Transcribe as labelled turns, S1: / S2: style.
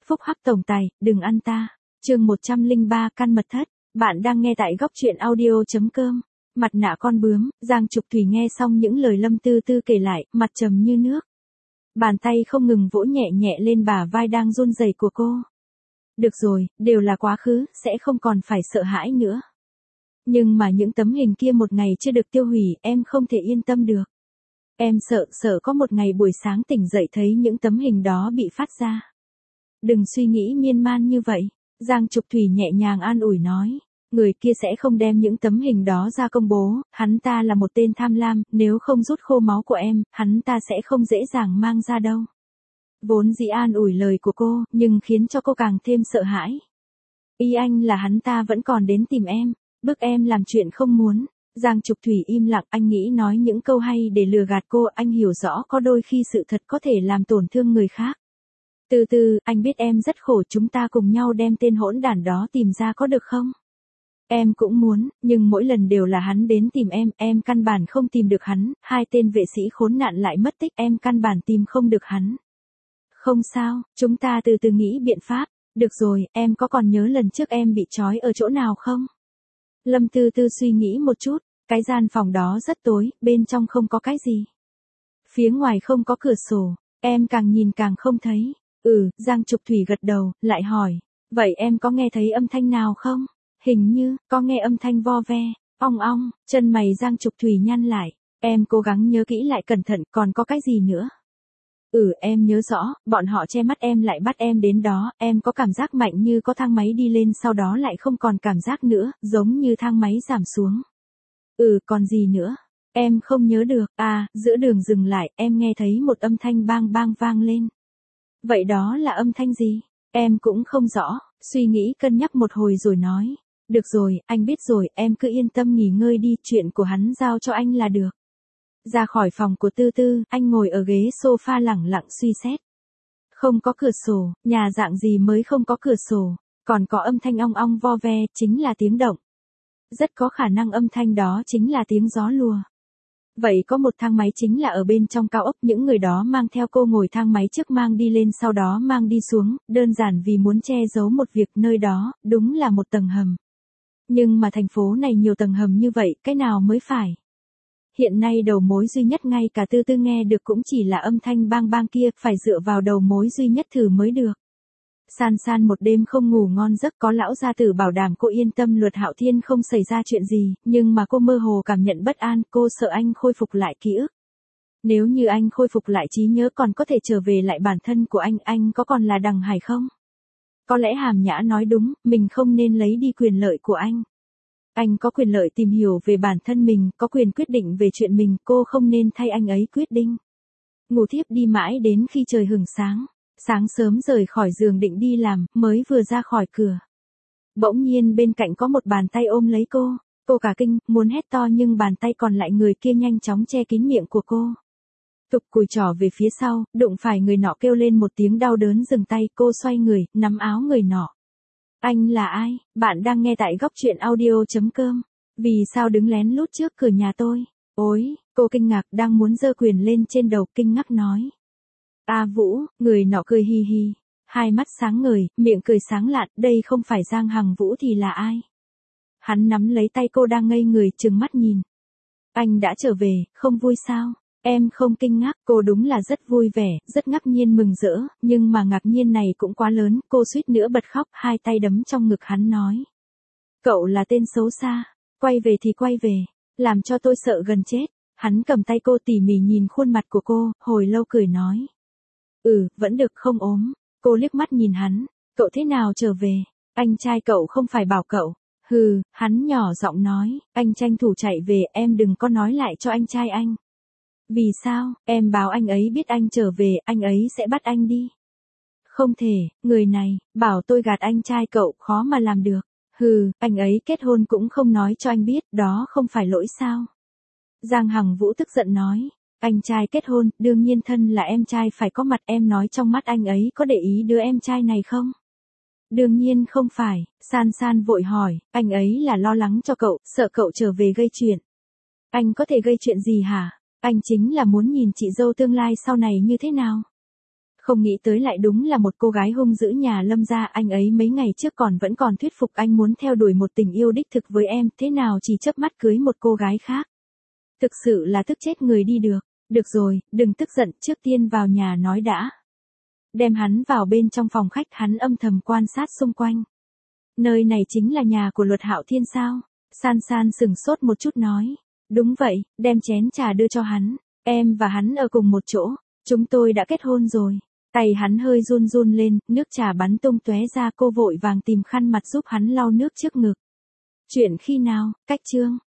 S1: Phúc hắc tổng tài, đừng ăn ta. Chương 103 căn mật thất. Bạn đang nghe tại góc truyện audio.com. Mặt nạ con bướm. Giang Trục Thủy nghe xong những lời Lâm Tư Tư kể lại, mặt trầm như nước. Bàn tay không ngừng vỗ nhẹ nhẹ lên bả vai đang run rẩy của cô. Được rồi, đều là quá khứ, sẽ không còn phải sợ hãi nữa. Nhưng mà những tấm hình kia một ngày chưa được tiêu hủy, em không thể yên tâm được. Em sợ có một ngày buổi sáng tỉnh dậy thấy những tấm hình đó bị phát ra. Đừng suy nghĩ miên man như vậy. Giang Trục Thủy nhẹ nhàng an ủi nói. Người kia sẽ không đem những tấm hình đó ra công bố, hắn ta là một tên tham lam, nếu không rút khô máu của em, hắn ta sẽ không dễ dàng mang ra đâu. Vốn dĩ an ủi lời của cô, nhưng khiến cho cô càng thêm sợ hãi. Ý anh là hắn ta vẫn còn đến tìm em, bức em làm chuyện không muốn. Giang Trục Thủy im lặng, anh nghĩ nói những câu hay để lừa gạt cô, anh hiểu rõ có đôi khi sự thật có thể làm tổn thương người khác. Từ từ, anh biết em rất khổ, chúng ta cùng nhau đem tên hỗn đản đó tìm ra có được không? Em cũng muốn, nhưng mỗi lần đều là hắn đến tìm em căn bản không tìm được hắn, hai tên vệ sĩ khốn nạn lại mất tích, em căn bản tìm không được hắn. Không sao, chúng ta từ từ nghĩ biện pháp. Được rồi, em có còn nhớ lần trước em bị trói ở chỗ nào không? Lâm Tư Tư suy nghĩ một chút, cái gian phòng đó rất tối, bên trong không có cái gì. Phía ngoài không có cửa sổ, em càng nhìn càng không thấy. Giang Trục Thủy gật đầu, lại hỏi, vậy em có nghe thấy âm thanh nào không? Hình như, có nghe âm thanh vo ve, ong ong, chân mày Giang Trục Thủy nhăn lại, em cố gắng nhớ kỹ lại cẩn thận, còn có cái gì nữa? Em nhớ rõ, bọn họ che mắt em lại bắt em đến đó, em có cảm giác mạnh như có thang máy đi lên sau đó lại không còn cảm giác nữa, giống như thang máy giảm xuống. Còn gì nữa? Em không nhớ được, giữa đường dừng lại, em nghe thấy một âm thanh bang bang vang lên. Vậy đó là âm thanh gì? Em cũng không rõ, suy nghĩ cân nhắc một hồi rồi nói. Được rồi, anh biết rồi, em cứ yên tâm nghỉ ngơi đi, chuyện của hắn giao cho anh là được. Ra khỏi phòng của Tư Tư, anh ngồi ở ghế sofa lẳng lặng suy xét. Không có cửa sổ, nhà dạng gì mới không có cửa sổ, còn có âm thanh ong ong vo ve, chính là tiếng động. Rất có khả năng âm thanh đó chính là tiếng gió lùa. Vậy có một thang máy chính là ở bên trong cao ốc, những người đó mang theo cô ngồi thang máy trước mang đi lên sau đó mang đi xuống, đơn giản vì muốn che giấu một việc, nơi đó, đúng là một tầng hầm. Nhưng mà thành phố này nhiều tầng hầm như vậy, cái nào mới phải? Hiện nay đầu mối duy nhất ngay cả Tư Tư nghe được cũng chỉ là âm thanh bang bang kia, phải dựa vào đầu mối duy nhất thử mới được. San San một đêm không ngủ ngon giấc, có lão gia tử bảo đảm cô yên tâm Luật Hạo Thiên không xảy ra chuyện gì, nhưng mà cô mơ hồ cảm nhận bất an, cô sợ anh khôi phục lại ký ức. Nếu như anh khôi phục lại trí nhớ còn có thể trở về lại bản thân của anh có còn là Đằng Hải không? Có lẽ Hàm Nhã nói đúng, mình không nên lấy đi quyền lợi của anh. Anh có quyền lợi tìm hiểu về bản thân mình, có quyền quyết định về chuyện mình, cô không nên thay anh ấy quyết định. Ngủ thiếp đi mãi đến khi trời hửng sáng. Sáng sớm rời khỏi giường định đi làm, mới vừa ra khỏi cửa. Bỗng nhiên bên cạnh có một bàn tay ôm lấy cô cả kinh, muốn hét to nhưng bàn tay còn lại người kia nhanh chóng che kín miệng của cô. Tục cùi trỏ về phía sau, đụng phải người nọ kêu lên một tiếng đau đớn dừng tay, cô xoay người, nắm áo người nọ. Anh là ai? Bạn đang nghe tại góc truyện audio.com. Vì sao đứng lén lút trước cửa nhà tôi? Ôi, cô kinh ngạc đang muốn giơ quyền lên trên đầu, kinh ngạc nói. Vũ, người nọ cười hi hi, hai mắt sáng ngời, miệng cười sáng lạn, đây không phải Giang Hằng Vũ thì là ai? Hắn nắm lấy tay cô đang ngây người trừng mắt nhìn. Anh đã trở về, không vui sao? Em không kinh ngạc, cô đúng là rất vui vẻ, rất ngạc nhiên mừng rỡ, nhưng mà ngạc nhiên này cũng quá lớn, cô suýt nữa bật khóc, hai tay đấm trong ngực hắn nói. Cậu là tên xấu xa, quay về thì quay về, làm cho tôi sợ gần chết. Hắn cầm tay cô tỉ mỉ nhìn khuôn mặt của cô, hồi lâu cười nói. Vẫn được không ốm. Cô liếc mắt nhìn hắn, cậu thế nào trở về? Anh trai cậu không phải bảo cậu. Hắn nhỏ giọng nói, anh tranh thủ chạy về, em đừng có nói lại cho anh trai anh. Vì sao? Em báo anh ấy biết anh trở về, anh ấy sẽ bắt anh đi. Không thể, người này, bảo tôi gạt anh trai cậu, khó mà làm được. Anh ấy kết hôn cũng không nói cho anh biết, đó không phải lỗi sao? Giang Hằng Vũ tức giận nói. Anh trai kết hôn, đương nhiên thân là em trai phải có mặt, em nói trong mắt anh ấy có để ý đứa em trai này không? Đương nhiên không phải, San San vội hỏi, anh ấy là lo lắng cho cậu, sợ cậu trở về gây chuyện. Anh có thể gây chuyện gì hả? Anh chính là muốn nhìn chị dâu tương lai sau này như thế nào. Không nghĩ tới lại đúng là một cô gái hung dữ nhà Lâm gia, anh ấy mấy ngày trước vẫn còn thuyết phục anh muốn theo đuổi một tình yêu đích thực với em, thế nào chỉ chớp mắt cưới một cô gái khác. Thực sự là tức chết người đi được. Được rồi, đừng tức giận, trước tiên vào nhà nói đã. Đem hắn vào bên trong phòng khách, hắn âm thầm quan sát xung quanh. Nơi này chính là nhà của Luật Hạo Thiên sao? San San sửng sốt một chút nói. Đúng vậy, đem chén trà đưa cho hắn. Em và hắn ở cùng một chỗ. Chúng tôi đã kết hôn rồi. Tay hắn hơi run run lên, nước trà bắn tung tóe ra, cô vội vàng tìm khăn mặt giúp hắn lau nước trước ngực. Chuyện khi nào, cách chương.